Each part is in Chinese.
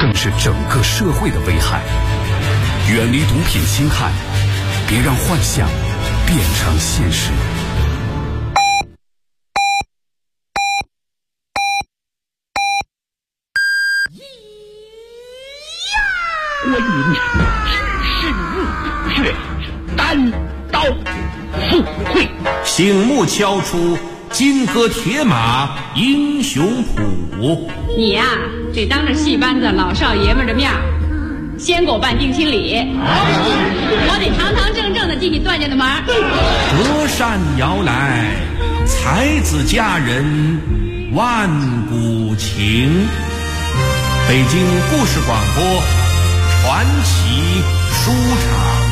更是整个社会的危害。远离毒品侵害，别让幻想变成现实。 关云长只身入血，单刀赴会， 醒目敲出金戈铁马英雄谱。 你呀，得当着戏班子老少爷们的面先给我办定亲礼，我得堂堂正正的进你段家的门。 隔山遥来，才子佳人万古情。北京故事广播传奇书场。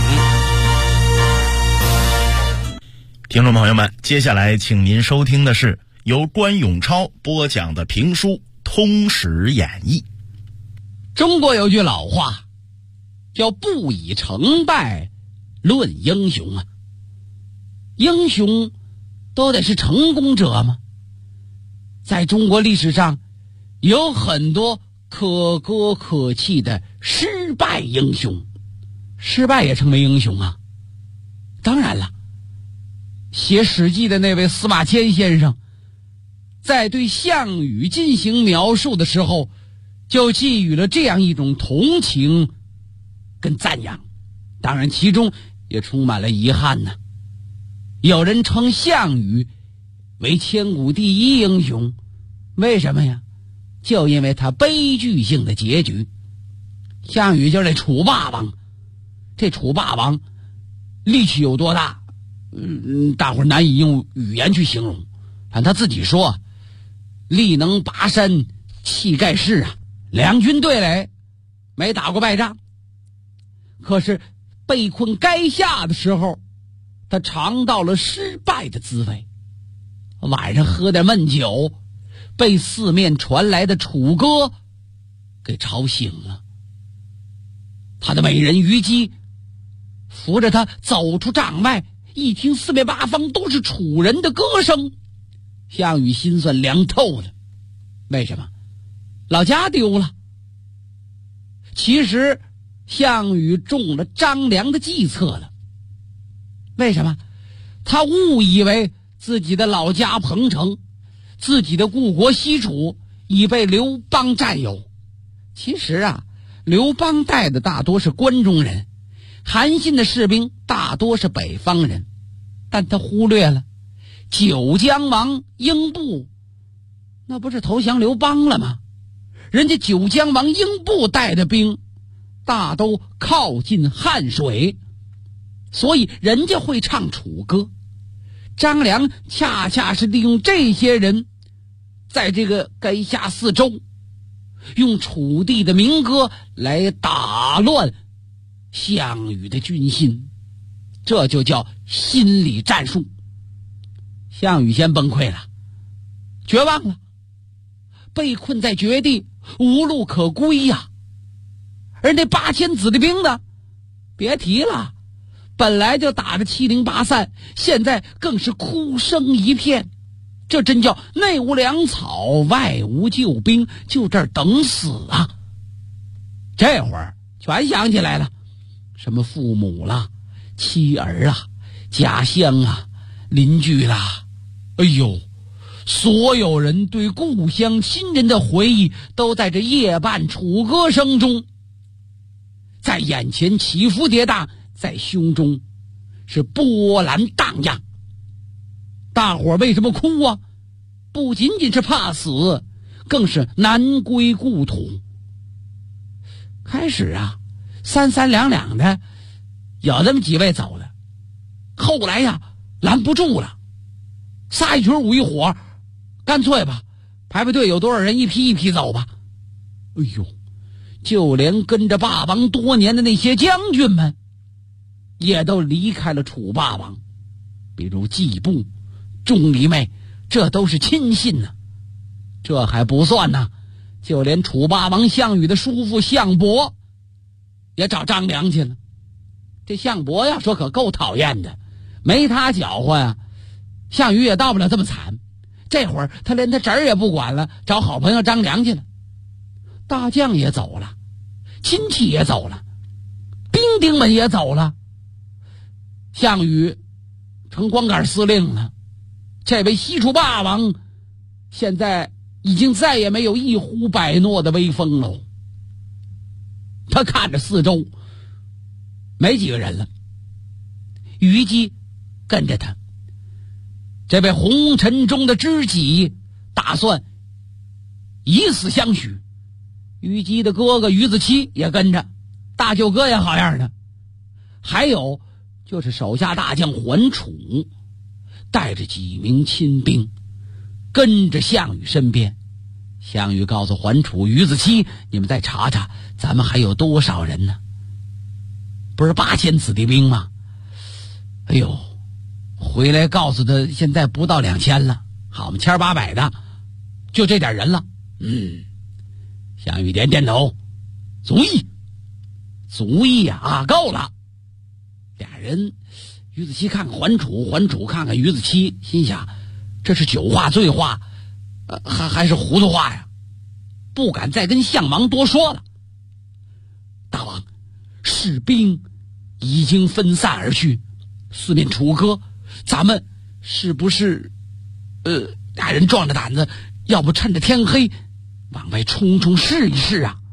听众朋友们，接下来请您收听的是由关永超播讲的评书《通史演义》。 中国有句老话叫不以成败论英雄啊，英雄都得是成功者吗？在中国历史上有很多可歌可泣的失败英雄，失败也成为英雄啊。当然了，写《史记》的那位司马迁先生在对项羽进行描述的时候，就寄予了这样一种同情跟赞扬，当然其中也充满了遗憾呢。有人称项羽为千古第一英雄，为什么呀？就因为他悲剧性的结局。项羽就是这楚霸王，这楚霸王力气有多大，大伙难以用语言去形容。按他自己说，力能拔山，气盖世啊，两军对垒，没打过败仗。可是被困垓下的时候，他尝到了失败的滋味。晚上喝点闷酒，被四面传来的楚歌给吵醒了。他的美人虞姬扶着他走出帐外，一听四面八方都是楚人的歌声，项羽心算凉透了。为什么？老家丢了。其实项羽中了张良的计策了。为什么？他误以为自己的老家彭城，自己的故国西楚已被刘邦占有。其实啊，刘邦带的大多是关中人，韩信的士兵大多是北方人，但他忽略了九江王英布，那不是投降刘邦了吗？人家九江王英布带的兵大都靠近汉水，所以人家会唱楚歌。张良恰恰是利用这些人，在这个垓下四周用楚地的民歌来打乱项羽的军心，这就叫心理战术。项羽先崩溃了，绝望了，被困在绝地，无路可归呀。而那8000子弟兵呢，别提了，本来就打得七零八散，现在更是哭声一片。这真叫内无粮草，外无救兵，就这儿等死啊！这会儿全想起来了，什么父母啦、妻儿啊、家乡啊、邻居啦，哎呦，所有人对故乡亲人的回忆都在这夜半楚歌声中，在眼前起伏跌宕，在胸中是波澜荡漾。大伙儿为什么哭啊？不仅仅是怕死，更是难归故土。开始啊，三三两两的有那么几位走了，后来呀拦不住了，仨一群五一伙，干脆吧，排队有多少人一批一批走吧。哎呦，就连跟着霸王多年的那些将军们也都离开了楚霸王，比如季布、钟离昧，这都是亲信呢。这还不算呢，就连楚霸王项羽的叔父项伯也找张良去了。这项伯呀说可够讨厌的，没他搅和呀，项羽也到不了这么惨。这会儿他连他侄儿也不管了，找好朋友张良去了。大将也走了， 亲戚也走了，兵丁们也走了，项羽成光杆司令了。这位西楚霸王现在已经再也没有一呼百诺的威风喽。他看着四周没几个人了，虞姬跟着他，这位红尘中的知己打算以死相许。虞姬的哥哥虞子期也跟着，大舅哥也好样的，还有就是手下大将桓楚带着几名亲兵跟着项羽身边。项羽告诉桓楚、虞子期，你们再查查咱们还有多少人呢？不是8000子弟兵吗？哎呦，回来告诉他现在不到2000了，好嘛，1800的，就这点人了。项羽点点头，足意啊，够了。俩人，虞子期看看桓楚，桓楚看看虞子期，心想这是酒话醉话，还是糊涂话呀？不敢再跟项王多说了。大王，士兵已经分散而去，四面楚歌，咱们是不是俩人壮着胆子，要不趁着天黑往外冲冲试一试啊？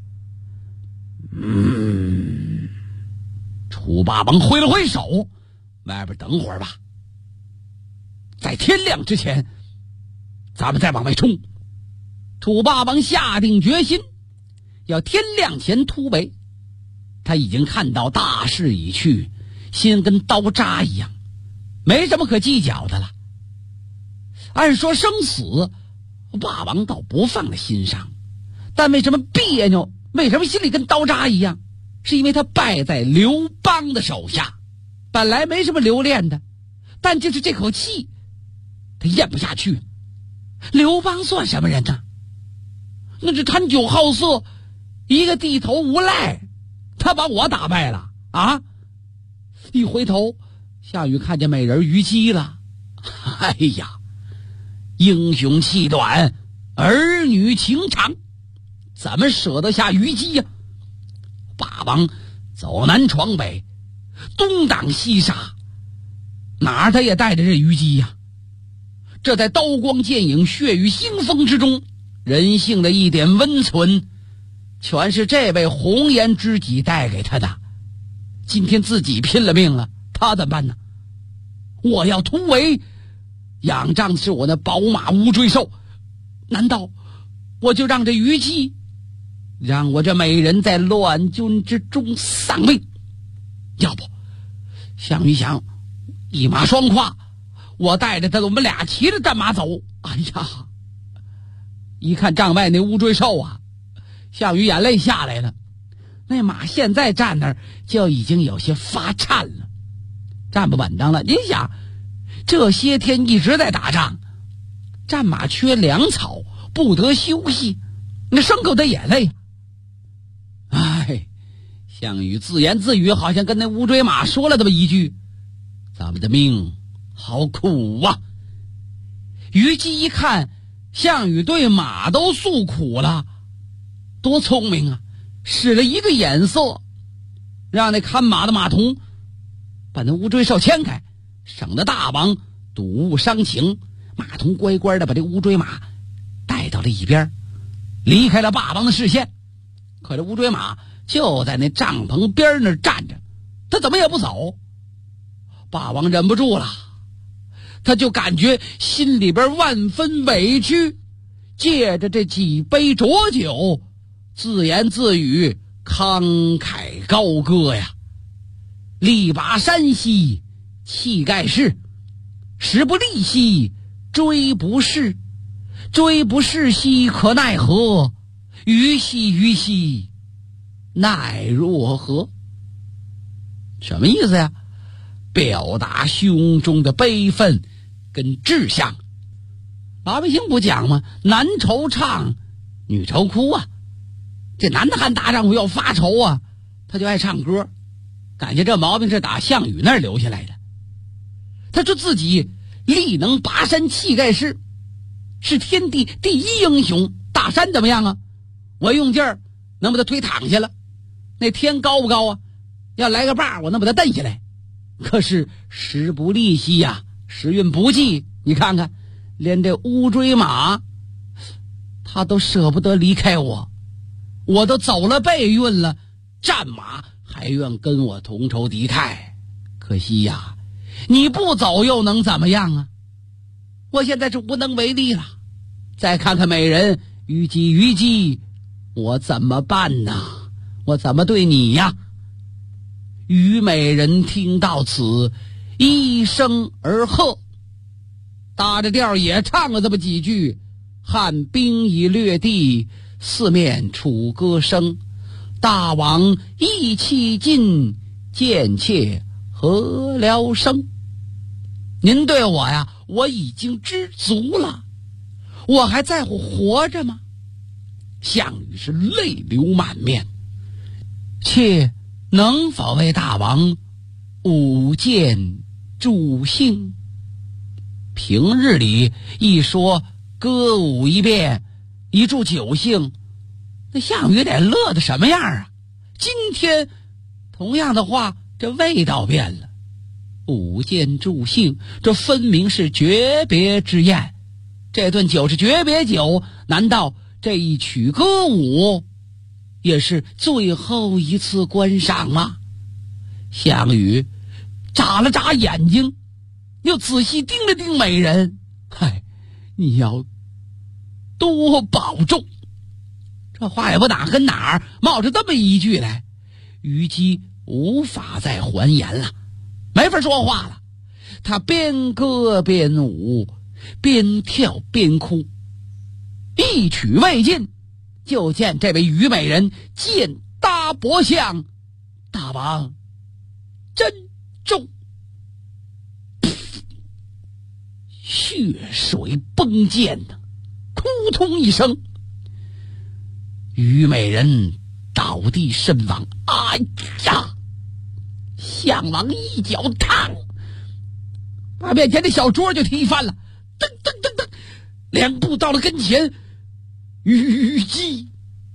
楚霸王挥了挥手，外边等会儿吧，在天亮之前咱们再往外冲。楚霸王下定决心要天亮前突围，他已经看到大势已去，心跟刀扎一样，没什么可计较的了。按说生死霸王倒不放在心上，但为什么别扭，为什么心里跟刀扎一样？是因为他败在刘邦的手下，本来没什么留恋的，但就是这口气他咽不下去。刘邦算什么人呢？那是贪酒好色，一个地头无赖，他把我打败了啊！一回头，项羽看见美人虞姬了。哎呀，英雄气短，儿女情长，怎么舍得下虞姬呀？霸王走南闯北，东挡西杀，哪儿他也带着这虞姬呀。这在刀光剑影、血雨腥风之中，人性的一点温存，全是这位红颜知己带给他的。今天自己拼了命了，他怎么办呢？我要突围，仰仗的是我那宝马无追兽，难道我就让这虞姬，让我这美人在乱军之中丧命？要不，项羽想一马双跨，我带着他，我们俩骑着战马走。哎呀，一看帐外那乌骓兽啊，项羽眼泪下来了。那马现在站那儿就已经有些发颤了，站不稳当了。您想，这些天一直在打仗，战马缺粮草，不得休息，那牲口的眼泪。哎，项羽自言自语，好像跟那乌骓马说了这么一句：咱们的命好苦啊。虞姬一看项羽对马都诉苦了，多聪明啊，使了一个眼色，让那看马的马童把那乌骓兽牵开，省得大王睹物伤情。马童乖乖的把这乌骓马带到了一边，离开了霸王的视线。可这乌骓马就在那帐篷边那儿站着，他怎么也不走。霸王忍不住了，他就感觉心里边万分委屈，借着这几杯浊酒，自言自语，慷慨高歌呀：力拔山兮气盖世，时不利兮骓不逝，骓不逝兮可奈何，虞兮奈若何。什么意思呀？表达胸中的悲愤跟志向。老百姓不讲吗？男惆怅，女愁哭啊。这男的汉大丈夫要发愁啊，他就爱唱歌。感觉这毛病是打项羽那儿留下来的。他说自己力能拔山气盖世，是天地第一英雄。大山怎么样啊？我用劲儿能把他推躺下了， 那天高不高啊？要来个把我能把它蹬下来。可是时不利兮呀，时运不济，你看看，连这乌骓马他都舍不得离开我，我都走了背运了，战马还愿跟我同仇敌忾。可惜呀，你不走又能怎么样啊？我现在是无能为力了。再看看美人虞姬，我怎么办呢？我怎么对你呀？虞美人听到此，一声而喝，搭着调也唱了这么几句：汉兵已掠地，四面楚歌声。大王意气尽，贱妾何聊生？您对我呀，我已经知足了，我还在乎活着吗？项羽是泪流满面，妾能否为大王舞剑助兴？平日里一说歌舞一遍，一助酒兴，那项羽得乐得什么样啊？今天同样的话，这味道变了。舞剑助兴，这分明是诀别之宴。这顿酒是诀别酒，难道这一曲歌舞也是最后一次观赏吗？项羽眨了眨眼睛，又仔细盯了盯美人。嗨，你要多保重。这话也不哪跟哪儿冒着这么一句来，虞姬无法再还言了，没法说话了。他边歌边舞，边跳边哭。一曲未尽，就见这位虞美人剑搭脖项，大王珍重。血水崩溅呐，扑通一声，虞美人倒地身亡。哎呀！项王一脚烫，把面前的小桌就踢翻了，噔噔噔噔，2步到了跟前。虞姬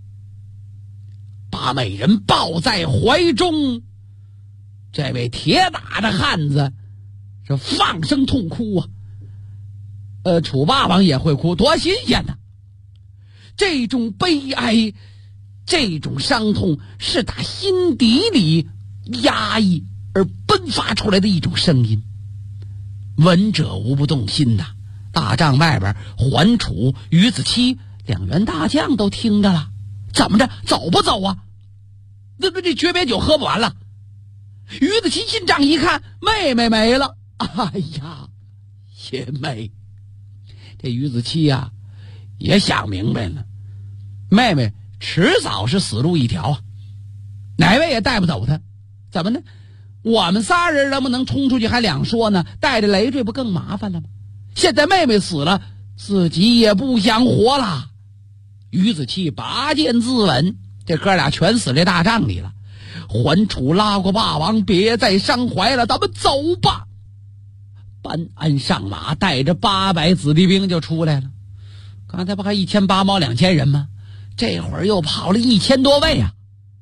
把美人抱在怀中，这位铁打的汉子是放声痛哭啊！楚霸王也会哭，多新鲜呐！这种悲哀，这种伤痛，是打心底里压抑而奔发出来的一种声音。闻者无不动心呐！大帐外边，桓楚、于子期2员大将都听着了，怎么着，走不走啊？这诀别酒喝不完了。于子期进帐一看，妹妹没了。哎呀，贤妹！这于子期呀，也想明白了，妹妹迟早是死路一条啊，哪位也带不走她。怎么呢？我们仨人能不能冲出去还两说呢，带着累赘不更麻烦了吗？现在妹妹死了，自己也不想活了。于子期拔剑自刎，这哥俩全死这大帐里了。桓楚拉过霸王，别再伤怀了，咱们走吧。班安上马，带着800子弟兵就出来了。刚才不还1800猫2000人吗？这会儿又跑了1000多位啊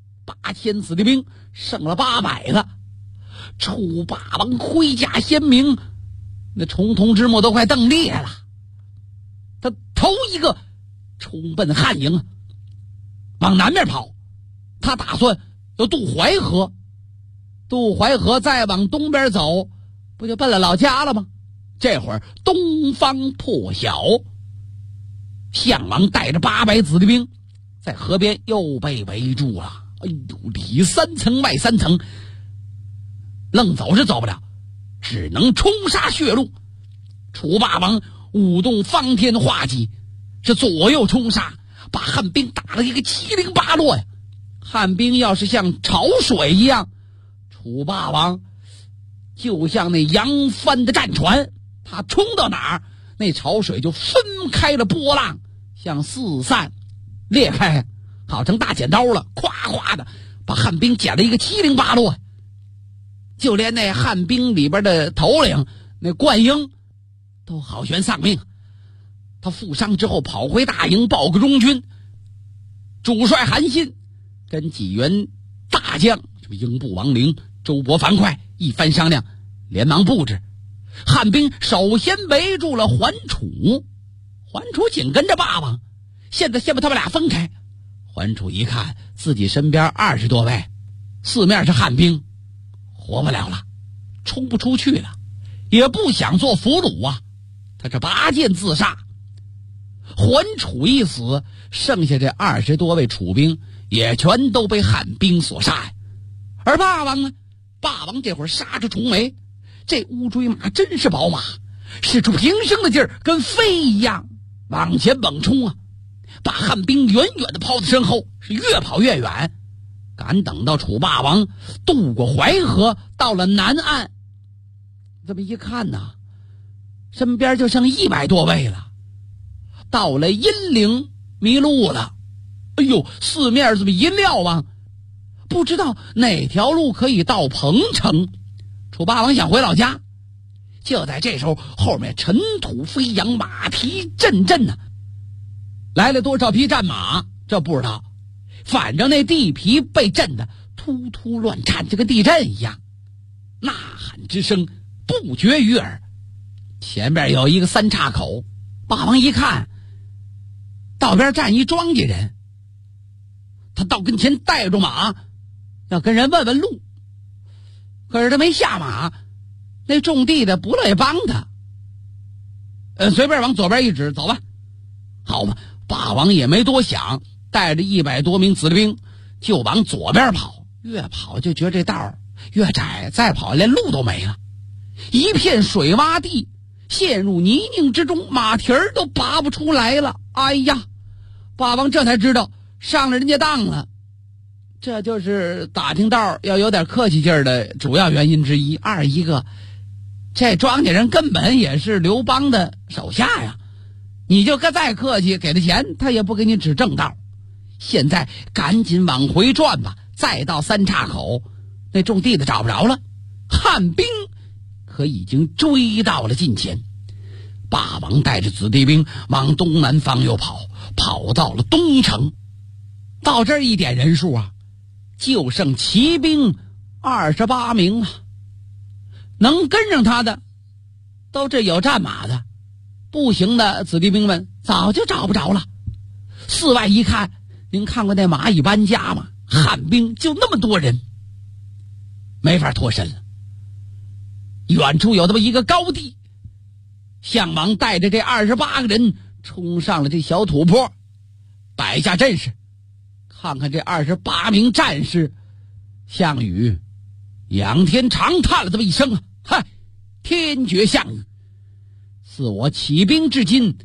！8000子弟兵剩了800个。楚霸王盔甲鲜明，那重瞳之目都快瞪裂了。他头一个冲奔汉营，往南面跑。他打算要渡淮河，渡淮河再往东边走，不就奔了老家了吗？这会儿东方破晓，项王带着800子弟兵在河边又被围住了。哎呦，里3层外3层，愣走是走不了，只能冲杀血路。楚霸王舞动方天画戟，是左右冲杀，把汉兵打了一个七零八落呀。汉兵要是像潮水一样，楚霸王就像那扬帆的战船，他冲到哪儿，那潮水就分开了波浪，像四散裂开，好成大剪刀了，咵咵的把汉兵剪了一个七零八落。就连那汉兵里边的头领那灌婴都好悬丧命。他负伤之后跑回大营报个中军，主帅韩信跟几员大大将，什么英布王陵、周勃樊哙一番商量，连忙布置，汉兵首先围住了桓楚，桓楚紧跟着霸王，现在先把他们俩分开。桓楚一看自己身边20多位，四面是汉兵，活不了了，冲不出去了，也不想做俘虏啊，他这拔剑自杀。桓楚一死，剩下这20多位楚兵也全都被汉兵所杀。而霸王呢，霸王这会儿杀出重围，这乌骓马真是宝马，使出平生的劲儿，跟飞一样往前猛冲啊，把汉兵远远的抛在身后，是越跑越远。赶等到楚霸王渡过淮河，到了南岸，这么一看呐，身边就剩100多位了。到了阴陵迷路了，哎呦，四面这么一瞭望，不知道哪条路可以到彭城。楚霸王想回老家，就在这时候，后面尘土飞扬，马蹄阵阵啊，来了多少匹战马这不知道，反正那地皮被震得突突乱颤，就跟地震一样，呐喊之声不绝于耳。前面有一个三岔口，霸王一看道边站一庄稼人，他到跟前带着马，要跟人问问路，可是他没下马，那种地的不乐意帮他，随便往左边一指，走吧。好吧，霸王也没多想，带着100多名子弟兵就往左边跑，越跑就觉得这道越窄，再跑连路都没了，一片水洼地，陷入泥泞之中，马蹄儿都拔不出来了。哎呀，霸王这才知道上了人家当了，这就是打听道要有点客气劲儿的主要原因之一。二一个，这庄稼人根本也是刘邦的手下呀，你就再客气给他钱，他也不给你指正道。现在赶紧往回转吧，再到三岔口，那种地的找不着了，汉兵可已经追到了近前。霸王带着子弟兵往东南方又跑到了东城。到这儿一点人数啊，就剩骑兵28名啊，能跟上他的都这有战马的，步行的子弟兵们早就找不着了。四外一看，您看过那蚂蚁搬家吗？汉兵就那么多人，没法脱身了。远处有这么一个高地，项王带着这28个人冲上了这小土坡，摆下阵势。看看这28名战士，项羽仰天长叹了这么一声啊，嗨，天绝项羽！自我起兵至今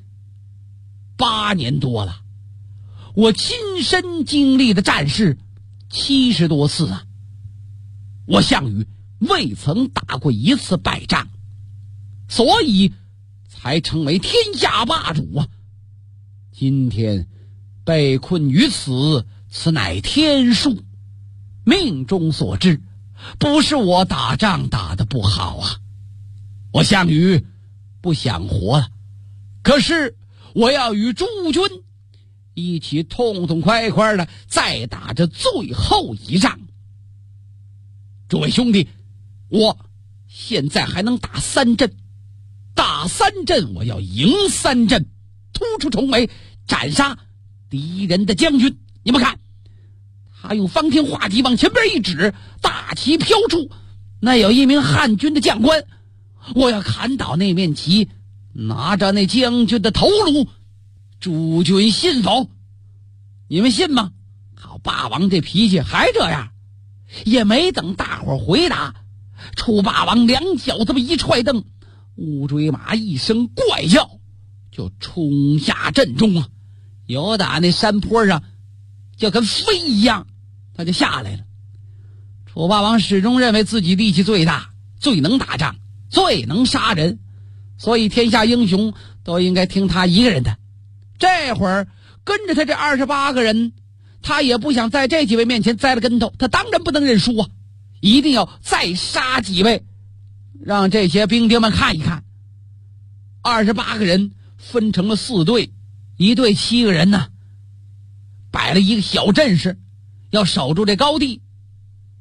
8年多了，我亲身经历的战事70多次啊，我项羽未曾打过一次败仗，所以才成为天下霸主啊！今天被困于此，此乃天数，命中所至，不是我打仗打得不好啊。我项羽不想活了，可是我要与诸军一起痛痛快快的再打这最后一仗。诸位兄弟，我现在还能打3阵，打3阵我要赢3阵，突出重围，斩杀敌人的将军。你们看，他用方天画戟往前边一指，大旗飘出，那有一名汉军的将官，我要砍倒那面旗，拿着那将军的头颅，诸君信否？你们信吗？好，霸王这脾气还这样，也没等大伙回答，楚霸王两脚这么一踹蹬，乌骓马一声怪叫，就冲下阵中啊！由打那山坡上就跟飞一样，他就下来了。楚霸王始终认为自己力气最大，最能打仗，最能杀人，所以天下英雄都应该听他一个人的。这会儿跟着他这28个人，他也不想在这几位面前栽了跟头，他当然不能认输啊，一定要再杀几位，让这些兵丁们看一看。28个人分成了4队，一队7个人呢，摆了一个小阵势，要守住这高地。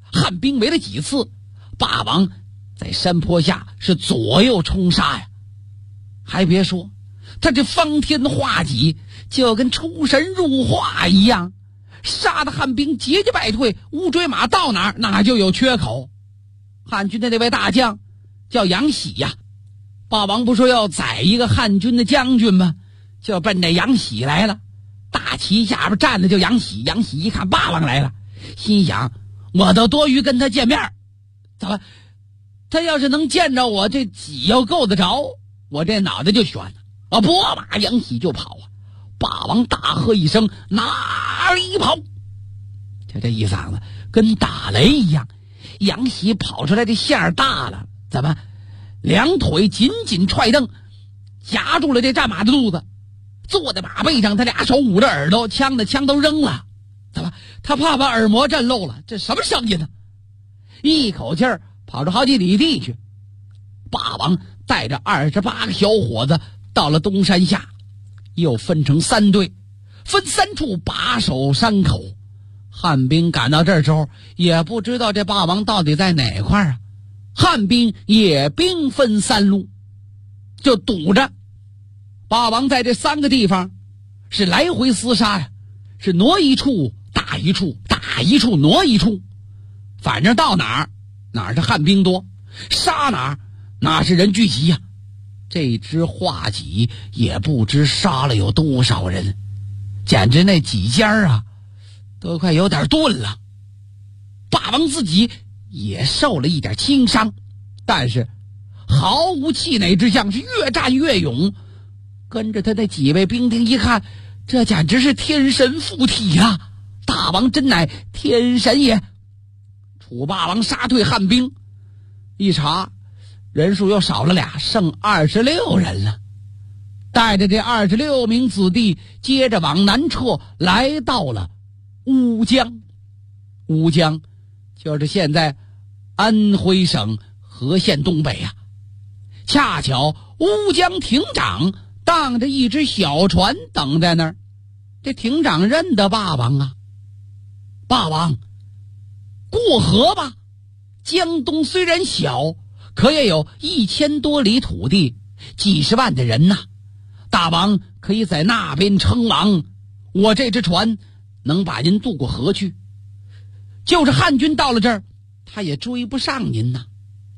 汉兵围了几次，霸王在山坡下是左右冲杀呀。还别说，他这方天画戟就跟出神入化一样，杀的汉兵节节败退，乌骓马到哪儿哪就有缺口。汉军的那位大将叫杨喜呀，霸王不说要宰一个汉军的将军吗？就奔着杨喜来了。大旗下边站的就杨喜，杨喜一看霸王来了，心想我都多余跟他见面，怎么他要是能见着我，这戟要够得着，我这脑袋就悬了啊！拨马杨喜就跑啊！霸王大喝一声，哪儿一跑，就这一嗓子跟打雷一样。杨喜跑出来的线儿大了，怎么两腿紧紧踹蹬，夹住了这战马的肚子，坐在马背上，他俩手捂着耳朵，枪的枪都扔了。怎么他怕把耳膜震漏了？这什么声音呢？一口气儿跑出好几里地去。霸王带着28个小伙子到了东山下，又分成3队，分3处把守山口。汉兵赶到这儿之后，也不知道这霸王到底在哪块啊。汉兵也兵分3路，就堵着霸王在这3个地方是来回厮杀呀，是挪一处打一处，打一处挪一处，反正到哪儿哪儿是汉兵多，杀哪儿哪是人聚集呀。这支画戟也不知杀了有多少人，简直那戟尖啊都快有点钝了。霸王自己也受了一点轻伤，但是毫无气馁之象，是越战越勇。跟着他那几位兵丁一看，这简直是天神附体啊！大王真乃天神也！楚霸王杀退汉兵，一查人数又少了俩，剩26人了。带着这26名子弟，接着往南撤，来到了乌江。乌江就是现在安徽省和县东北啊。恰巧乌江亭长当着一只小船等在那儿。这亭长认得霸王啊，霸王过河吧。江东虽然小，可也有1000多里土地，几十万的人呐。大王可以在那边称王，我这只船能把您渡过河去。就是汉军到了这儿，他也追不上您呐。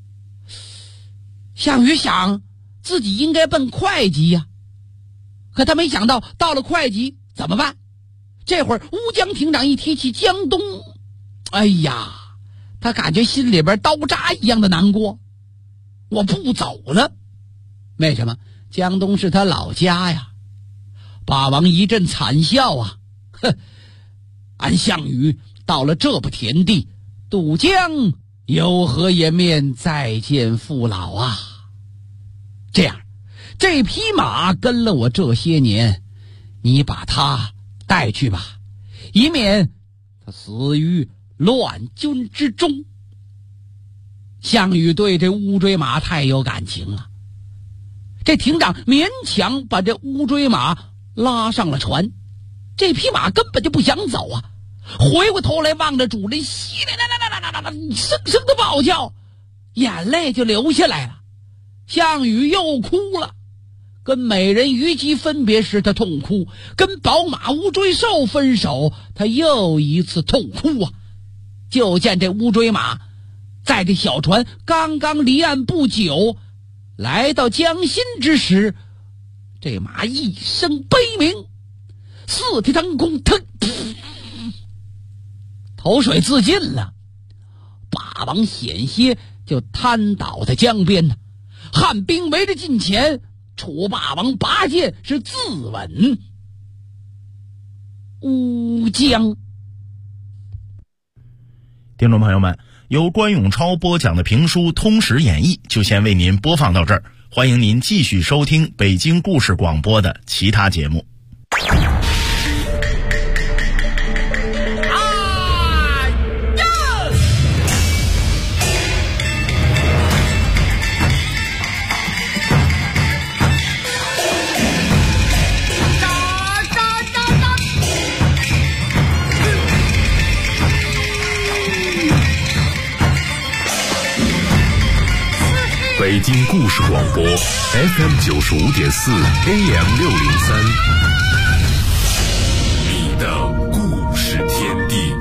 项羽想自己应该奔会稽呀，可他没想到到了会稽怎么办？这会儿乌江亭长一提起江东，哎呀，他感觉心里边刀扎一样的难过。我不走了，为什么？江东是他老家呀。霸王一阵惨笑啊，哼，俺项羽到了这步田地，渡江有何颜面再见父老啊？这样，这匹马跟了我这些年，你把他带去吧，以免他死于乱军之中。项羽对这乌骓马太有感情了，这亭长勉强把这乌骓马拉上了船。这匹马根本就不想走啊，回过头来望着主人，稀里啦声声的暴叫，眼泪就流下来了。项羽又哭了，跟美人虞姬分别时他痛哭，跟宝马乌骓兽分手他又一次痛哭啊。就见这乌骓马在这小船刚刚离岸不久，来到江心之时，这马一声悲鸣，四蹄腾空，腾，投水自尽了。霸王险些就瘫倒在江边呢。汉兵围着近前，楚霸王拔剑是自刎乌江。 听众朋友们，由关永超播讲的评书《通史演义》就先为您播放到这儿，欢迎您继续收听北京故事广播的其他节目。 京故事广播 FM 95.4 AM 603，你的故事天地。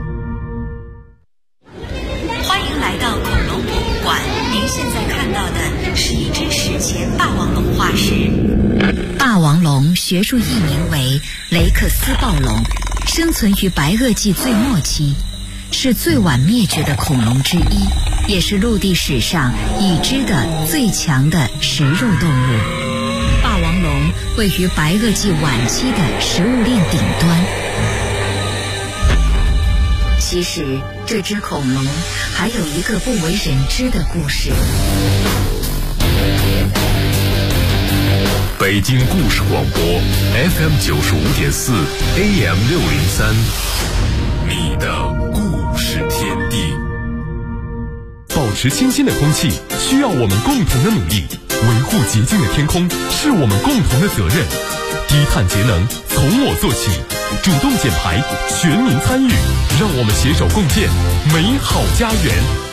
欢迎来到恐龙博物馆，您现在看到的是一只史前霸王龙化石。霸王龙学术译名为雷克斯暴龙，生存于白垩纪最末期，是最晚灭绝的恐龙之一，也是陆地史上已知的最强的食肉动物。霸王龙位于白垩纪晚期的食物链顶端。其实这只恐龙还有一个不为人知的故事。 北京故事广播 FM 95.4 AM 603，你的故事天地。 保持清新的空气需要我们共同的努力，维护洁净的天空是我们共同的责任。低碳节能从我做起，主动减排，全民参与，让我们携手共建美好家园。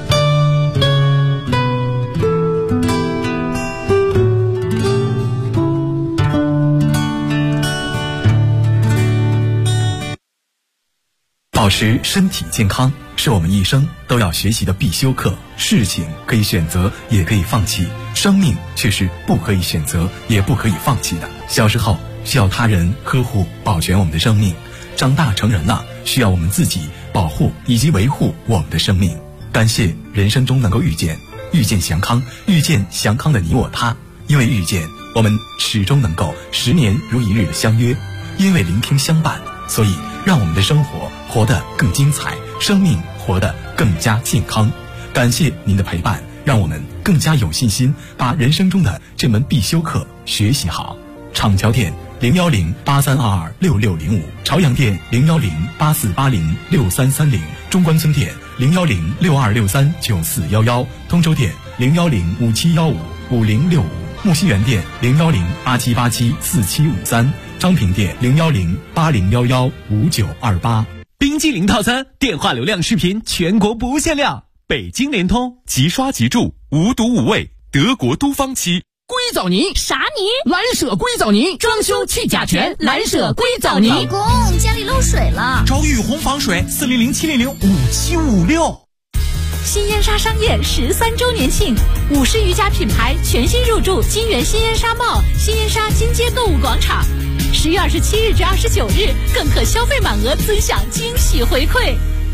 保持身体健康是我们一生都要学习的必修课。事情可以选择，也可以放弃，生命却是不可以选择，也不可以放弃的。小时候需要他人呵护保全我们的生命，长大成人了需要我们自己保护以及维护我们的生命。感谢人生中能够遇见祥康，遇见祥康的你我他。因为遇见，我们始终能够10年如一日的相约；因为聆听相伴，所以让我们的生活活得更精彩，生命活得更加健康。感谢您的陪伴，让我们更加有信心把人生中的这门必修课学习好。厂桥店01083226605，朝阳店01084806330，中关村店01062639411，通州店01057155065，木樨园店01087874753，张平店01080115928。 冰激凌套餐，电话流量视频全国不限量。北京联通，即刷即住，无毒无味，德国都芳漆。 硅藻泥啥泥？ 蓝舍硅藻泥，装修去甲醛，蓝舍硅藻泥。 老公，家里漏水了， 找雨虹防水，400-700-5756。 新烟沙商业13周年庆，50余家品牌全新入驻金源新烟沙贸、新烟沙金街购物广场。10月27日至29日，更可消费满额尊享惊喜回馈。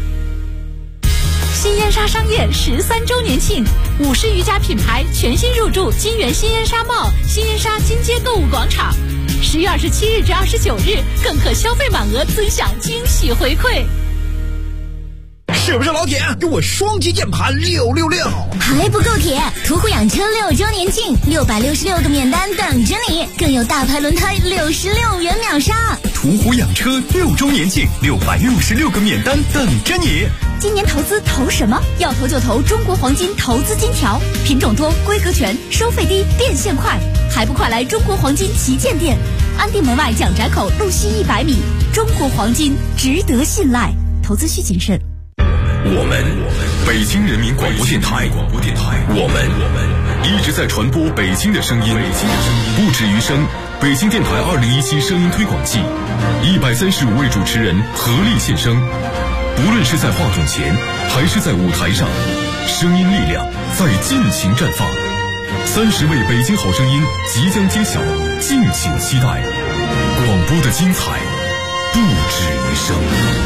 新烟沙商业13周年庆，50余家品牌全新入驻金源新烟沙贸、新烟沙金街购物广场。10月27日至29日，更可消费满额尊享惊喜回馈。 是不是老铁？给我双击键盘666！ 还不够铁！途虎养车6周年庆，666个免单等着你，更有大牌轮胎66元秒杀。 途虎养车6周年庆，666个免单等着你。 今年投资投什么？要投就投中国黄金投资金条，品种多，规格全，收费低，变现快，还不快来中国黄金旗舰店，安定门外蒋宅口路西100米。中国黄金值得信赖，投资需谨慎。 我们北京人民广播电台，我们一直在传播北京的声音，不止于声。北京电台2017声音推广季，135位主持人合力献声，不论是在话筒前还是在舞台上，声音力量在尽情绽放。30位北京好声音即将揭晓，敬请期待。广播的精彩不止于声。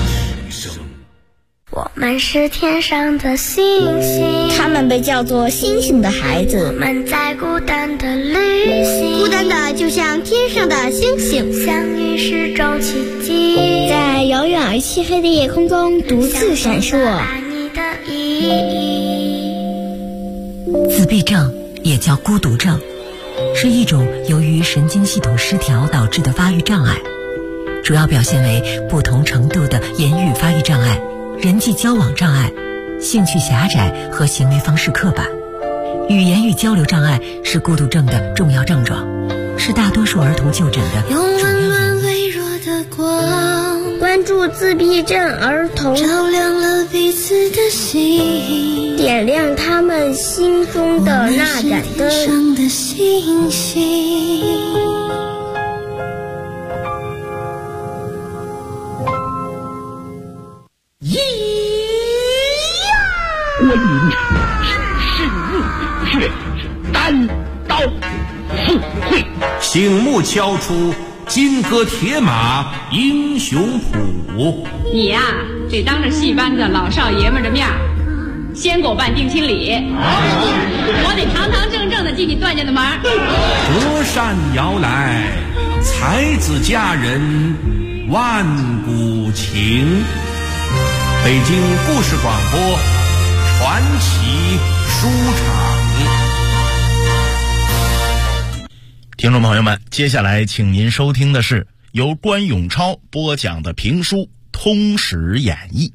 我们是天上的星星， 他们被叫做星星的孩子。 我们在孤单的旅行， 孤单的就像天上的星星， 相遇是种奇迹， 在遥远而漆黑的夜空中独自闪烁。 爱你的意义。 自闭症也叫孤独症，是一种由于神经系统失调导致的发育障碍，主要表现为不同程度的言语发育障碍、人际交往障碍、兴趣狭窄和行为方式刻板。语言与交流障碍是孤独症的重要症状，是大多数儿童就诊的主要原因。 用温暖微弱的光，关助自闭症儿童， 照亮了彼此的心， 点亮他们心中的那盏灯。 上的星星， 关云长只是入血，单刀赴会， 醒目敲出金戈铁马英雄谱。 你呀，得当着戏班子老少爷们的面先给我办定亲礼，我得堂堂正正的进你段家的门。 折扇摇来，才子佳人万古情。北京故事广播传奇书场。 听众朋友们，接下来请您收听的是由关永超播讲的评书《通史演义》。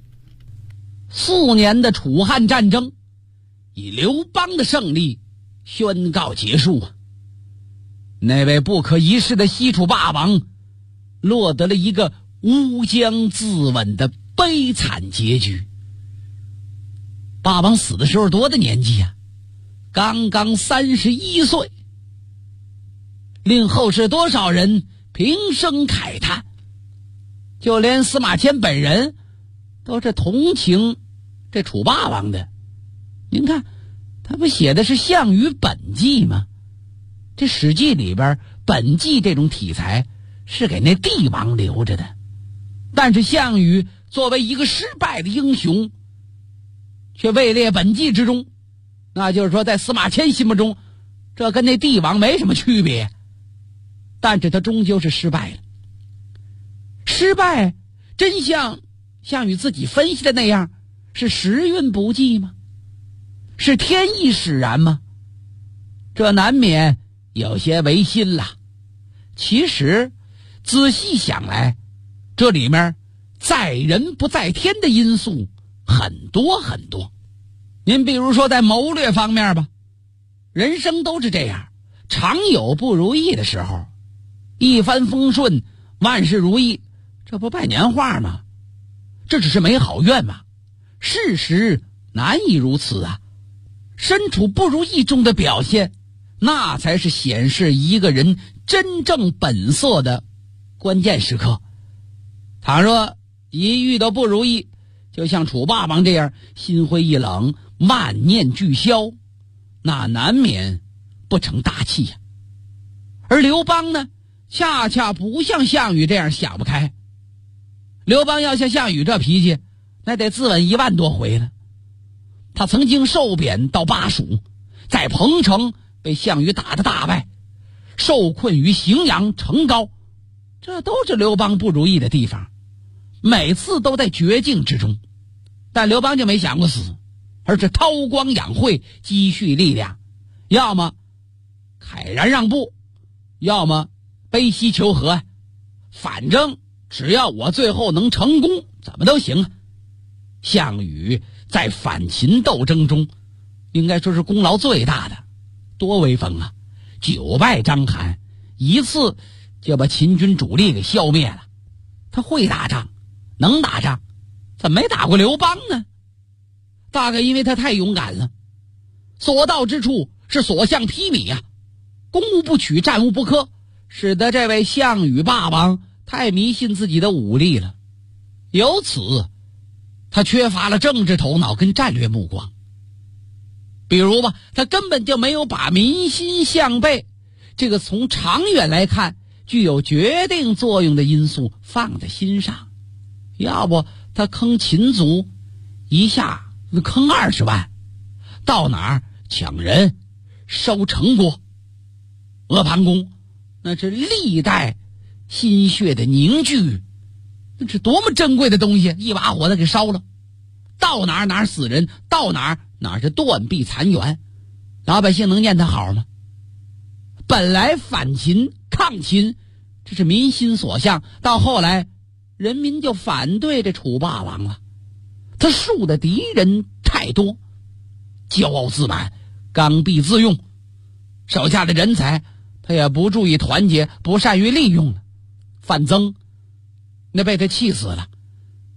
4年的楚汉战争以刘邦的胜利宣告结束啊！那位不可一世的西楚霸王落得了一个乌江自刎的悲惨结局。霸王死的时候多大年纪啊？刚刚31岁，令后世多少人平生慨叹，就连司马迁本人都是同情这楚霸王的。您看他不写的是项羽本纪吗？这史记里边本纪这种题材是给那帝王留着的，但是项羽作为一个失败的英雄却位列本纪之中，那就是说在司马迁心目中这跟那帝王没什么区别，但是他终究是失败了。失败真像项羽自己分析的那样，是时运不济吗？是天意使然吗？这难免有些违心了。其实仔细想来，这里面在人不在天的因素很多很多。您比如说在谋略方面吧，人生都是这样，常有不如意的时候，一帆风顺，万事如意，这不拜年话吗？这只是美好愿望，事实难以如此啊！身处不如意中的表现，那才是显示一个人真正本色的关键时刻。倘若一遇到不如意，就像楚霸王这样心灰意冷，万念俱消，那难免不成大器呀。而刘邦呢，恰恰不像项羽这样想不开。刘邦要像项羽这脾气，那得自刎1万多回了。他曾经受贬到巴蜀，在彭城被项羽打得大败，受困于荥阳、成皋，这都是刘邦不如意的地方，每次都在绝境之中。但刘邦就没想过死，而是韬光养晦，积蓄力量，要么慨然让步，要么悲喜求和，反正只要我最后能成功，怎么都行啊。项羽在反秦斗争中应该说是功劳最大的，多威风啊！9败章邯，一次就把秦军主力给消灭了。他会打仗，能打仗，怎么没打过刘邦呢？大概因为他太勇敢了，所到之处是所向披靡啊，攻无不取，战无不克，使得这位项羽霸王太迷信自己的武力了。由此他缺乏了政治头脑跟战略目光。比如吧，他根本就没有把民心向背这个从长远来看具有决定作用的因素放在心上。要不他坑秦族一下坑20万，到哪儿抢人收成果。阿房宫那是历代心血的凝聚，那是多么珍贵的东西，一把火的给烧了。到哪儿哪儿死人，到哪儿哪儿是断壁残垣，老百姓能念他好吗？本来反秦抗秦这是民心所向，到后来人民就反对这楚霸王了。他树的敌人太多，骄傲自满，刚愎自用，手下的人才他也不注意团结，不善于利用了。范增那被他气死了，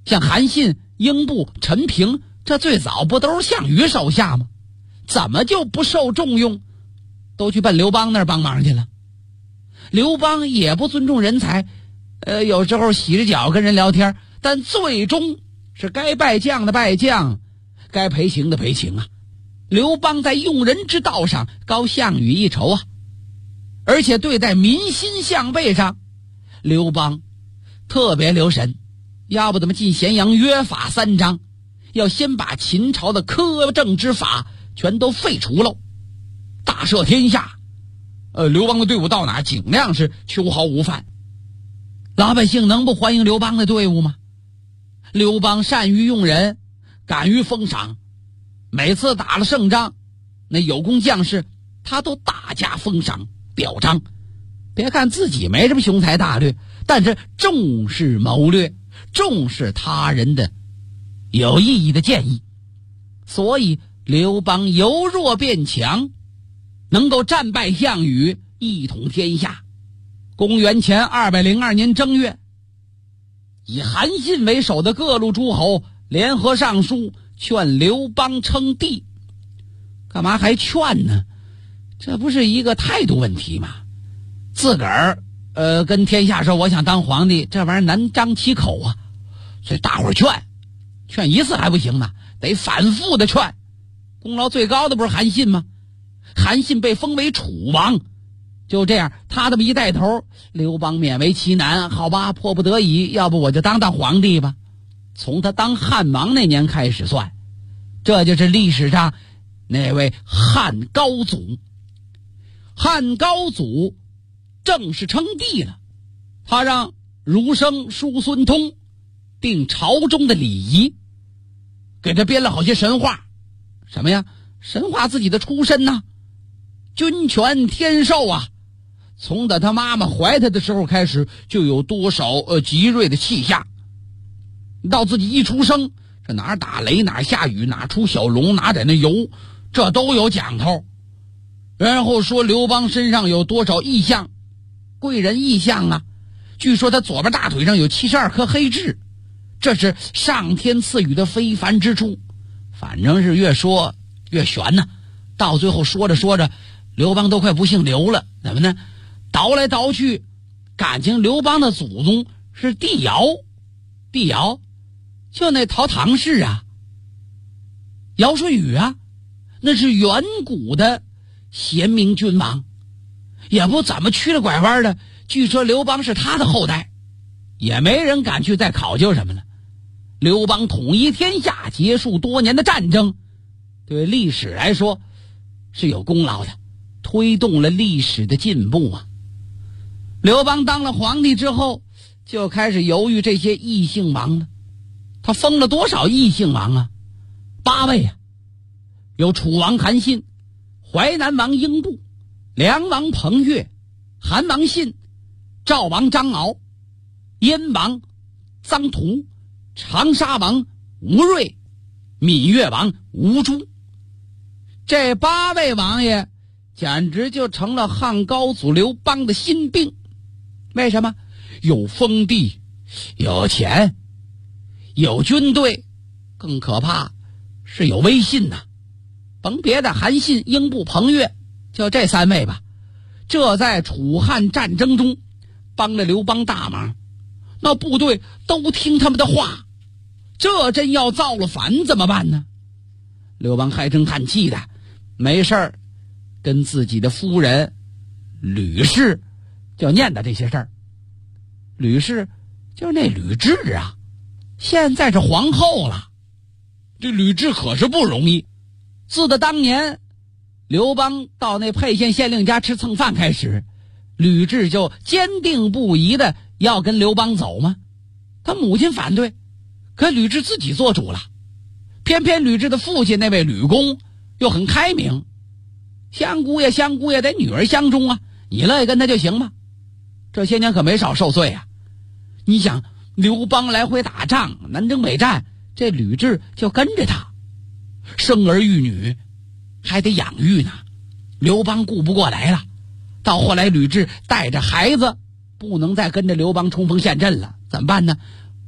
像韩信、英布、陈平，这最早不都是项羽手下吗？怎么就不受重用，都去奔刘邦那儿帮忙去了？刘邦也不尊重人才，有时候洗着脚跟人聊天，但最终是该拜将的拜将，该赔情的赔情啊。刘邦在用人之道上高项羽一筹啊，而且对待民心向背上，刘邦特别留神，要不怎么进咸阳约法3章，要先把秦朝的苛政之法全都废除了，大赦天下。刘邦的队伍到哪尽量是秋毫无犯，老百姓能不欢迎刘邦的队伍吗？刘邦善于用人，敢于封赏，每次打了胜仗，那有功将士他都大加封赏表彰。别看自己没什么雄才大略，但是重视谋略，重视他人的有意义的建议，所以刘邦由弱变强，能够战败项羽，一统天下。公元前202年正月，以韩信为首的各路诸侯联合上书劝刘邦称帝。干嘛还劝呢？这不是一个态度问题吗？自个儿跟天下说我想当皇帝，这玩意儿难张其口啊。所以大伙儿劝一次还不行呢，得反复的劝。功劳最高的不是韩信吗？韩信被封为楚王，就这样他这么一带头，刘邦勉为其难，好吧，迫不得已，要不我就当皇帝吧。从他当汉王那年开始算，这就是历史上那位汉高祖。汉高祖正式称帝了，他让儒生叔孙通定朝中的礼仪，给他编了好些神话。什么呀？神话自己的出身呐，君权天授啊，从他妈妈怀他的时候开始，就有多少吉瑞的气象，到自己一出生，这哪打雷哪下雨哪出小龙哪在那游，这都有讲头。然后说刘邦身上有多少异象，贵人异象啊，据说他左边大腿上有72颗黑痣，这是上天赐予的非凡之处。反正是越说越悬呢，到最后说着说着，刘邦都快不姓刘了。怎么呢？倒来倒去，感情刘邦的祖宗是帝尧，帝尧就那陶唐氏啊，尧舜禹啊，那是远古的贤明君王，也不怎么曲了拐弯的。据说刘邦是他的后代，也没人敢去再考究什么了。刘邦统一天下，结束多年的战争，对历史来说是有功劳的，推动了历史的进步啊。刘邦当了皇帝之后，就开始犹豫这些异姓王了。他封了多少异姓王啊？8位啊，有楚王韩信、淮南王英布、梁王彭越、韩王信、赵王张敖、燕王臧荼、长沙王吴瑞、闽越王吴珠。这8位王爷简直就成了汉高祖刘邦的心病。为什么？有封地，有钱，有军队，更可怕是有威信呐。甭别的，韩信、英布、彭越，就这3位吧，这在楚汉战争中帮了刘邦大忙，那部队都听他们的话，这真要造了反怎么办呢？刘邦唉声叹气的，没事儿跟自己的夫人吕氏就念叨这些事儿。吕氏就是那吕雉啊，现在是皇后了。这吕雉可是不容易，自打当年刘邦到那沛县县令家吃蹭饭开始，吕雉就坚定不移的要跟刘邦走嘛。他母亲反对，可吕雉自己做主了。偏偏吕雉的父亲那位吕公又很开明，香姑爷得女儿相中啊，你乐意跟他就行吧。这些年可没少受罪啊。你想刘邦来回打仗，南征北战，这吕雉就跟着他，生儿育女还得养育呢，刘邦顾不过来了。到后来吕雉带着孩子不能再跟着刘邦冲锋陷阵了，怎么办呢？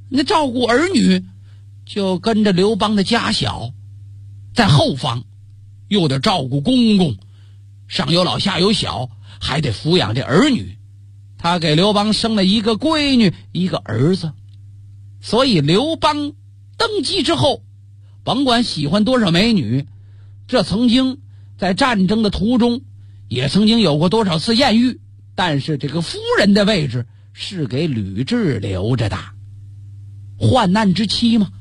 那照顾儿女就跟着刘邦的家小，在后方又得照顾公公，上有老下有小，还得抚养这儿女。他给刘邦生了一个闺女一个儿子，所以刘邦登基之后，甭管喜欢多少美女，这曾经在战争的途中也曾经有过多少次艳遇，但是这个夫人的位置是给吕雉留着的，患难之妻嘛。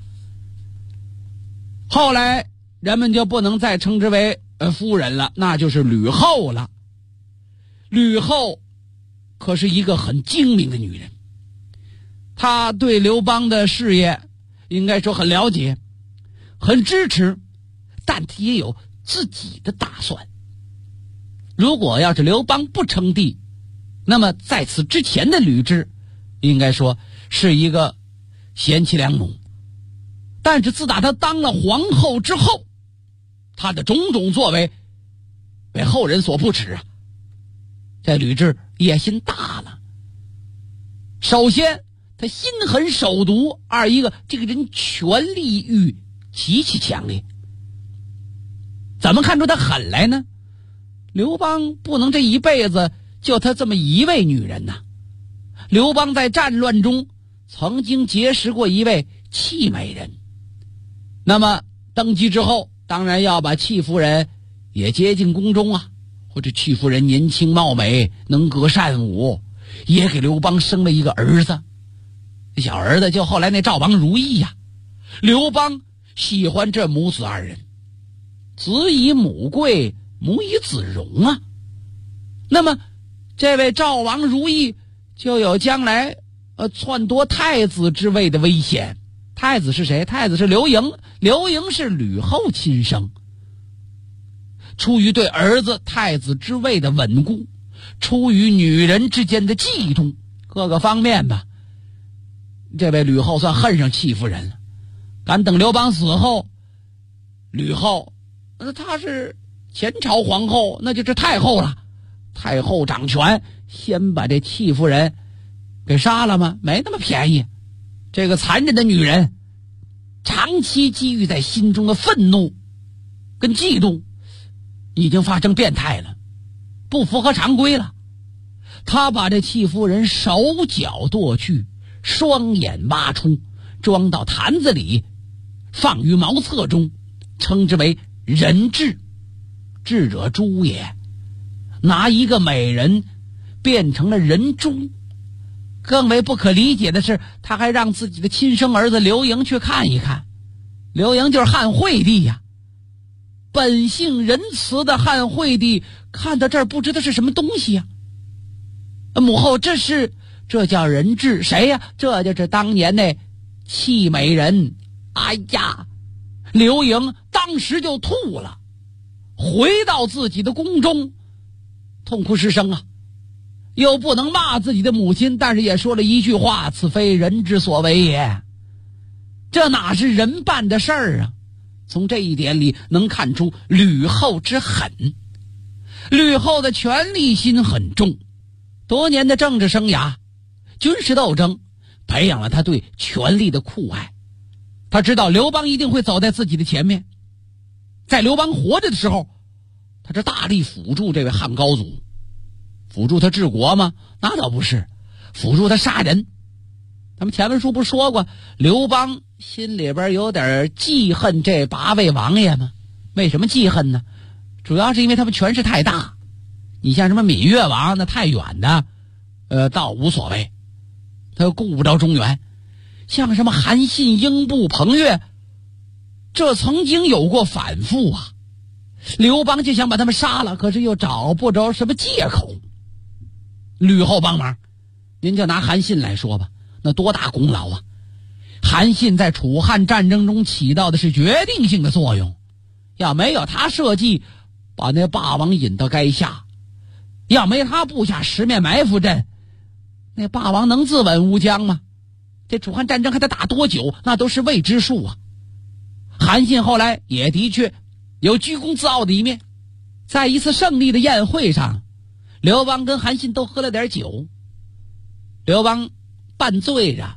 后来人们就不能再称之为夫人了，那就是吕后了。吕后可是一个很精明的女人，她对刘邦的事业应该说很了解，很支持，但她也有自己的打算。如果要是刘邦不称帝，那么在此之前的吕雉应该说是一个贤妻良母，但是自打她当了皇后之后，她的种种作为被后人所不齿啊。这吕雉野心大了，首先她心狠手毒，二一个这个人权力欲极其强烈。怎么看出她狠来呢？刘邦不能这一辈子就她这么一位女人呐。刘邦在战乱中曾经结识过一位戚美人，那么登基之后当然要把戚夫人也接进宫中啊。或者戚夫人年轻貌美，能歌善舞，也给刘邦生了一个儿子，小儿子就后来那赵王如意呀。刘邦喜欢这母子二人，子以母贵，母以子荣啊。那么这位赵王如意就有将来篡夺太子之位的危险。太子是谁？太子是刘盈，刘盈是吕后亲生。出于对儿子太子之位的稳固，出于女人之间的嫉妒，各个方面吧，这位吕后算恨上戚夫人了。敢等刘邦死后，吕后她是前朝皇后，那就是太后了。太后掌权，先把这戚夫人给杀了吗？没那么便宜。这个残忍的女人长期积郁在心中的愤怒跟嫉妒已经发生变态了，不符合常规了。他把这戚夫人手脚剁去，双眼挖出，装到坛子里，放于茅厕中，称之为人彘。智者诛也。拿一个美人变成了人彘。更为不可理解的是，他还让自己的亲生儿子刘盈去看一看。刘盈就是汉惠帝呀。本性仁慈的汉惠帝看到这儿不知道是什么东西呀。母后，这叫人彘，谁呀？这就是当年那戚美人。哎呀，刘盈当时就吐了，回到自己的宫中痛哭失声啊。又不能骂自己的母亲，但是也说了一句话：此非人之所为也。这哪是人办的事儿啊？从这一点里能看出吕后之狠。吕后的权力心很重，多年的政治生涯、军事斗争培养了他对权力的酷爱。他知道刘邦一定会走在自己的前面，在刘邦活着的时候，他是大力辅助这位汉高祖。辅助他治国吗？那倒不是，辅助他杀人。咱们前文书不是说过，刘邦心里边有点记恨这8位王爷吗？为什么记恨呢？主要是因为他们权势太大。你像什么闽越王，那太远的倒无所谓，他又顾不着中原。像什么韩信、英布、彭越，这曾经有过反复啊。刘邦就想把他们杀了，可是又找不着什么借口。吕后帮忙，您就拿韩信来说吧，那多大功劳啊！韩信在楚汉战争中起到的是决定性的作用，要没有他设计把那霸王引到垓下，要没他布下十面埋伏阵，那霸王能自刎乌江吗？这楚汉战争还得打多久，那都是未知数啊。韩信后来也的确有居功自傲的一面，在一次胜利的宴会上，刘邦跟韩信都喝了点酒，刘邦半醉着，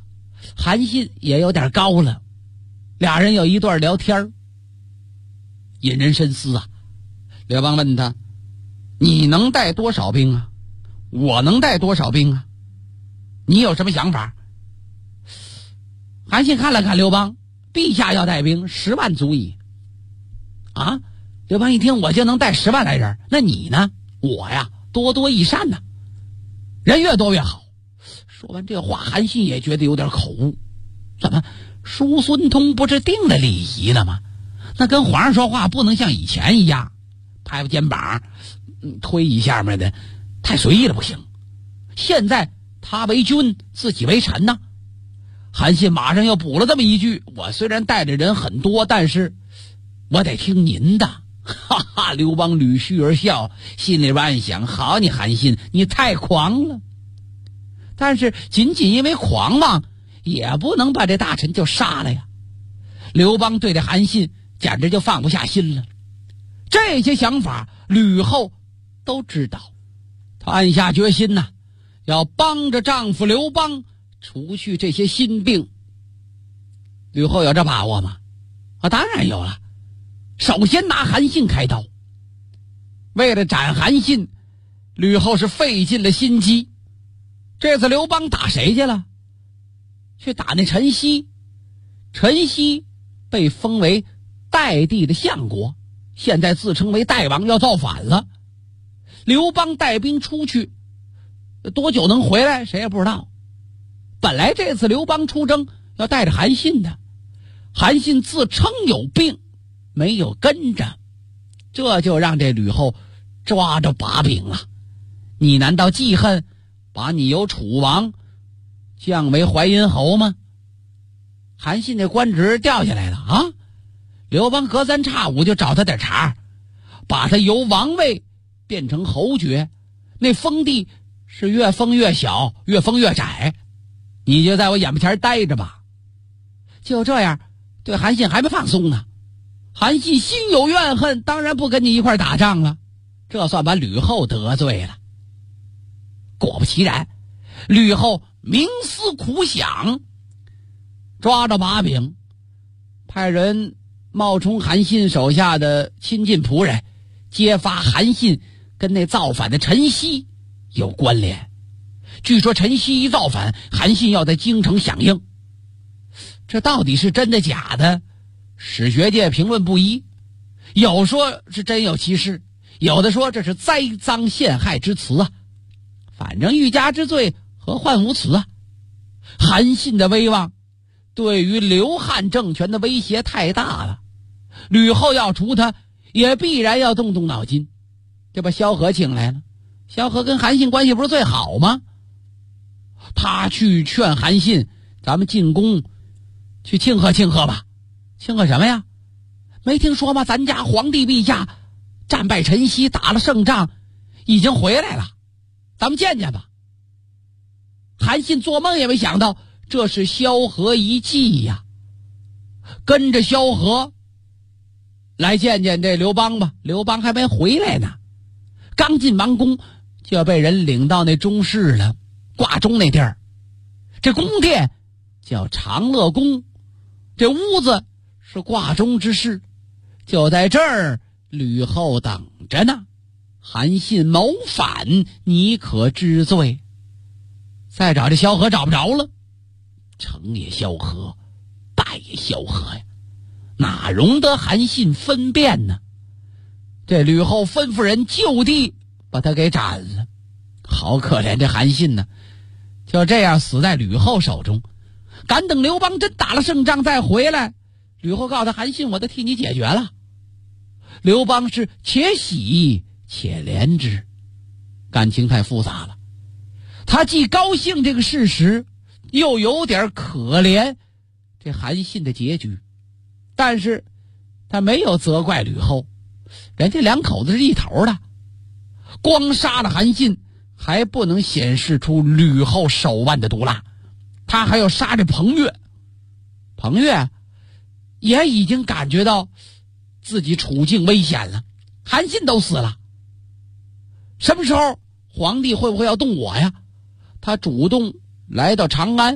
韩信也有点高了，俩人有一段聊天，引人深思啊。刘邦问他：你能带多少兵啊？我能带多少兵啊？你有什么想法？韩信看了看刘邦，陛下要带兵10万足矣。啊，刘邦一听，我就能带10万来人，那你呢？我呀，多多益善呢，人越多越好。说完这话，韩信也觉得有点口误，怎么叔孙通不是定了礼仪了吗？那跟皇上说话不能像以前一样拍拍肩膀推一下面的，太随意了不行。现在他为君，自己为臣呢。韩信马上又补了这么一句：我虽然带着人很多，但是我得听您的。哈哈，刘邦捋须而笑，心里边暗想：好你韩信，你太狂了。但是仅仅因为狂妄，也不能把这大臣就杀了呀。刘邦对着韩信简直就放不下心了。这些想法吕后都知道，她暗下决心呐，要帮着丈夫刘邦除去这些心病。吕后有这把握吗？当然有了。首先拿韩信开刀。为了斩韩信，吕后是费尽了心机。这次刘邦打谁去了？去打那陈豨。陈豨被封为代地的相国，现在自称为代王，要造反了。刘邦带兵出去，多久能回来谁也不知道。本来这次刘邦出征要带着韩信的，韩信自称有病没有跟着，这就让这吕后抓着把柄了。你难道记恨把你由楚王降为淮阴侯吗？韩信这官职掉下来了啊！刘邦隔三差五就找他点茬，把他由王位变成侯爵，那封地是越封越小，越封越窄。你就在我眼巴前待着吧。就这样，对韩信还没放松呢。韩信心有怨恨，当然不跟你一块打仗了，这算把吕后得罪了。果不其然，吕后冥思苦想，抓着把柄，派人冒充韩信手下的亲近仆人，揭发韩信跟那造反的陈豨有关联。据说陈豨一造反，韩信要在京城响应。这到底是真的假的？史学界评论不一，有说是真有其事，有的说这是栽赃陷害之词啊。反正欲加之罪，何患无辞啊。韩信的威望对于刘汉政权的威胁太大了，吕后要除他，也必然要动动脑筋。就把萧何请来了，萧何跟韩信关系不是最好吗？他去劝韩信，咱们进宫去庆贺庆贺吧。庆贺什么呀？没听说吗？咱家皇帝陛下战败陈豨，打了胜仗，已经回来了，咱们见见吧。韩信做梦也没想到，这是萧何一计呀。跟着萧何来见见这刘邦吧。刘邦还没回来呢，刚进王宫就要被人领到那中室了，挂钟那地儿。这宫殿叫长乐宫，这屋子是挂钟之室。就在这儿，吕后等着呢。韩信谋反，你可知罪？再找这萧何找不着了，成也萧何，败也萧何呀，哪容得韩信分辨呢？这吕后吩咐人就地把他给斩了。好可怜这韩信呢，就这样死在吕后手中。敢等刘邦真打了胜仗再回来，吕后告诉他，韩信我都替你解决了。刘邦是且喜且怜之，感情太复杂了。他既高兴这个事实，又有点可怜这韩信的结局，但是他没有责怪吕后，人家两口子是一头的。光杀了韩信还不能显示出吕后手腕的毒辣，他还要杀这彭越。彭越也已经感觉到自己处境危险了，韩信都死了，什么时候皇帝会不会要动我呀？他主动来到长安，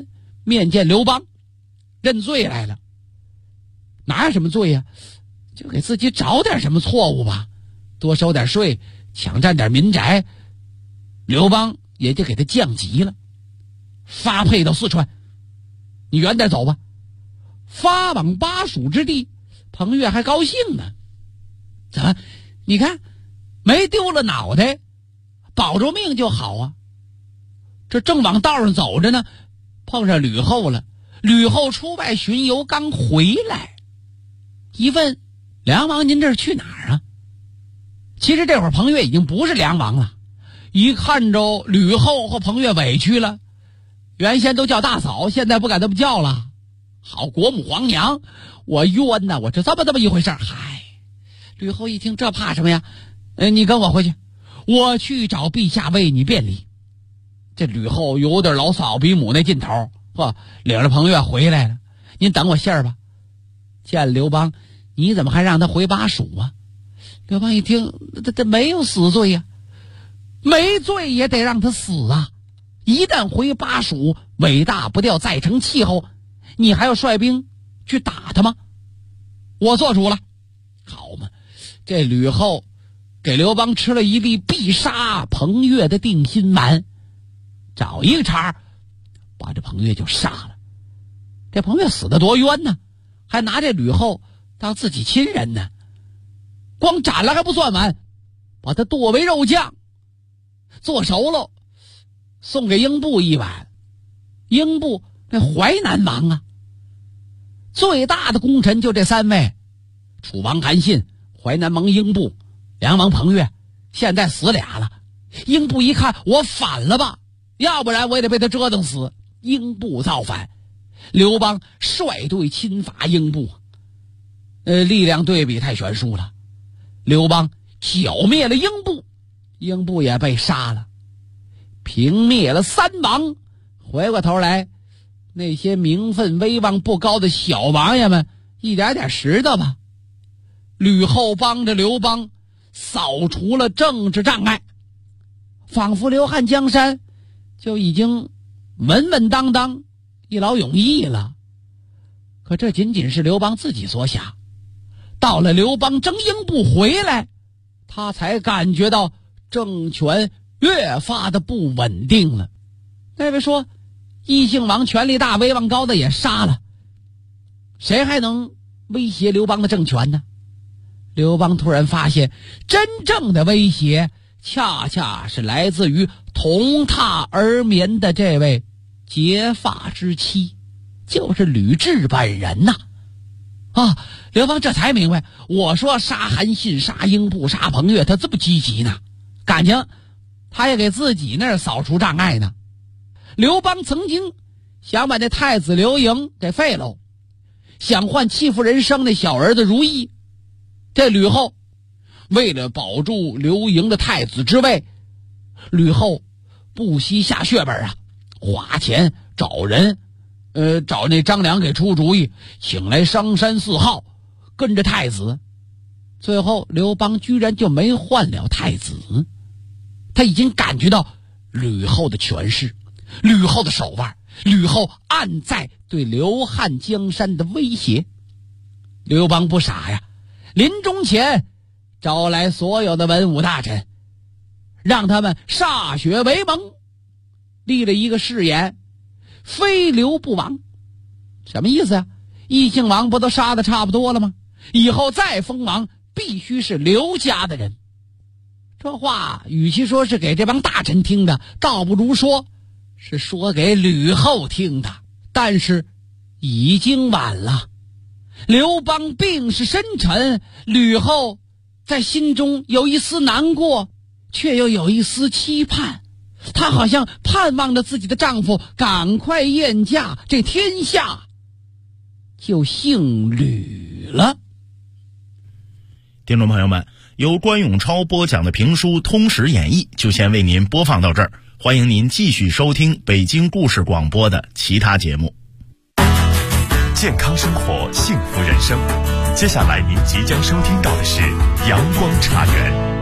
面见刘邦，认罪来了。哪有什么罪呀？就给自己找点什么错误吧，多收点税，抢占点民宅。刘邦也就给他降级了，发配到四川，你远点走吧。发往巴蜀之地，彭越还高兴呢。怎么？你看，没丢了脑袋，保住命就好啊。这正往道上走着呢，碰上吕后了。吕后出外巡游，刚回来，一问梁王，您这是去哪儿啊？其实这会儿彭越已经不是梁王了，一看着吕后和彭越委屈了，原先都叫大嫂，现在不敢这么叫了。好国母皇娘，我冤呐，我这么一回事。嗨，吕后一听，这怕什么呀？你跟我回去，我去找陛下为你辩理。这吕后有点老嫂比母那劲头，领着彭越回来了。您等我信儿吧。见刘邦，你怎么还让他回巴蜀啊？刘邦一听，这没有死罪呀，没罪也得让他死啊！一旦回巴蜀，尾大不掉，再成气候，你还要率兵去打他吗？我做主了。好嘛，这吕后给刘邦吃了一粒必杀彭越的定心丸，找一个茬把这彭越就杀了。这彭越死得多冤呢，还拿这吕后当自己亲人呢。光斩了还不算完，把他剁为肉酱，做熟了送给英布一碗。英布那淮南王啊，最大的功臣就这三位：楚王韩信、淮南王英布、梁王彭越，现在死俩了。英布一看，我反了吧，要不然我也得被他折腾死。英布造反，刘邦率队侵伐英布，力量对比太悬殊了。刘邦剿灭了英布，英布也被杀了。平灭了三王，回过头来，那些名分威望不高的小王爷们一点点拾掇吧。吕后帮着刘邦扫除了政治障碍，仿佛刘汉江山就已经稳稳当当，一劳永逸了。可这仅仅是刘邦自己所想，到了刘邦征英布回来，他才感觉到政权越发的不稳定了。那位说，异姓王权力大威望高的也杀了，谁还能威胁刘邦的政权呢？刘邦突然发现，真正的威胁恰恰是来自于同榻而眠的这位结发之妻，就是吕雉本人呐。刘邦这才明白，我说杀韩信、杀英布、杀彭越，他这么积极呢，感情他也给自己那儿扫除障碍呢。刘邦曾经想把那太子刘盈给废了，想换欺负人生的小儿子如意。这吕后为了保住刘盈的太子之位，吕后不惜下血本啊，花钱找人，找那张良给出主意，请来商山4号跟着太子。最后刘邦居然就没换了太子。他已经感觉到吕后的权势，吕后的手腕，吕后暗在对刘汉江山的威胁。刘邦不傻呀，临终前招来所有的文武大臣，让他们歃血为盟，立了一个誓言，非刘不亡。什么意思啊？异姓王不都杀的差不多了吗？以后再封王必须是刘家的人。这话与其说是给这帮大臣听的，倒不如说是说给吕后听的。但是已经晚了，刘邦病势深沉，吕后在心中有一丝难过，却又有一丝期盼。她好像盼望着自己的丈夫赶快宴驾，这天下就姓吕了。 听众朋友们，由关永超播讲的评书《通史演义》就先为您播放到这儿，欢迎您继续收听北京故事广播的其他节目。 健康生活，幸福人生。接下来您即将收听到的是阳光茶园。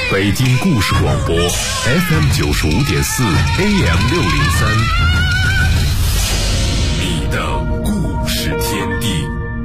北京故事广播 FM95.4 AM603，你的故事天地。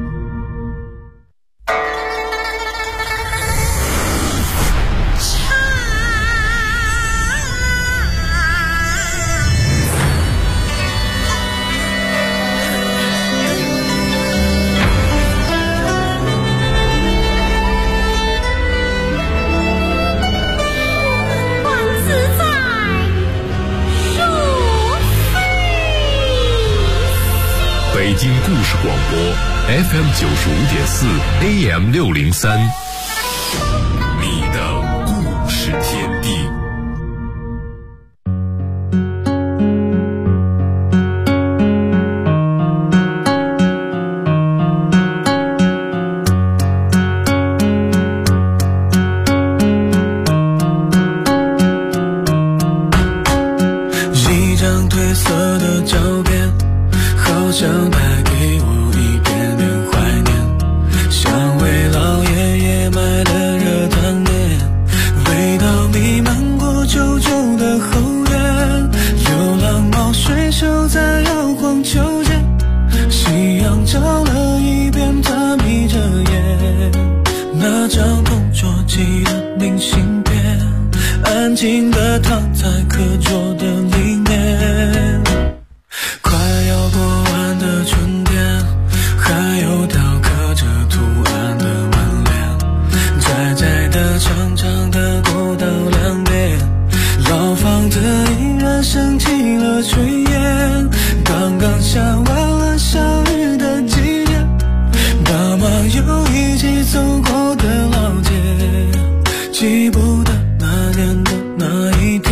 北京故事广播 FM95.4 AM603，你的故事天地。 一张褪色的照片，好像带给我一点点怀念，像为老爷爷买的热汤面，味道弥漫过旧旧的后院，流浪猫睡熟在摇晃秋千，夕阳照了一遍，它眯着眼，那张同桌寄的明信片，安静地躺在课桌的里面，快要过完的春天，还有雕刻着图案的门帘，窄窄的长长的过道两边，老房子依然升起了炊烟，刚刚下完了小雨的季节，爸妈又一起走过的老街，记不得那年的那一天，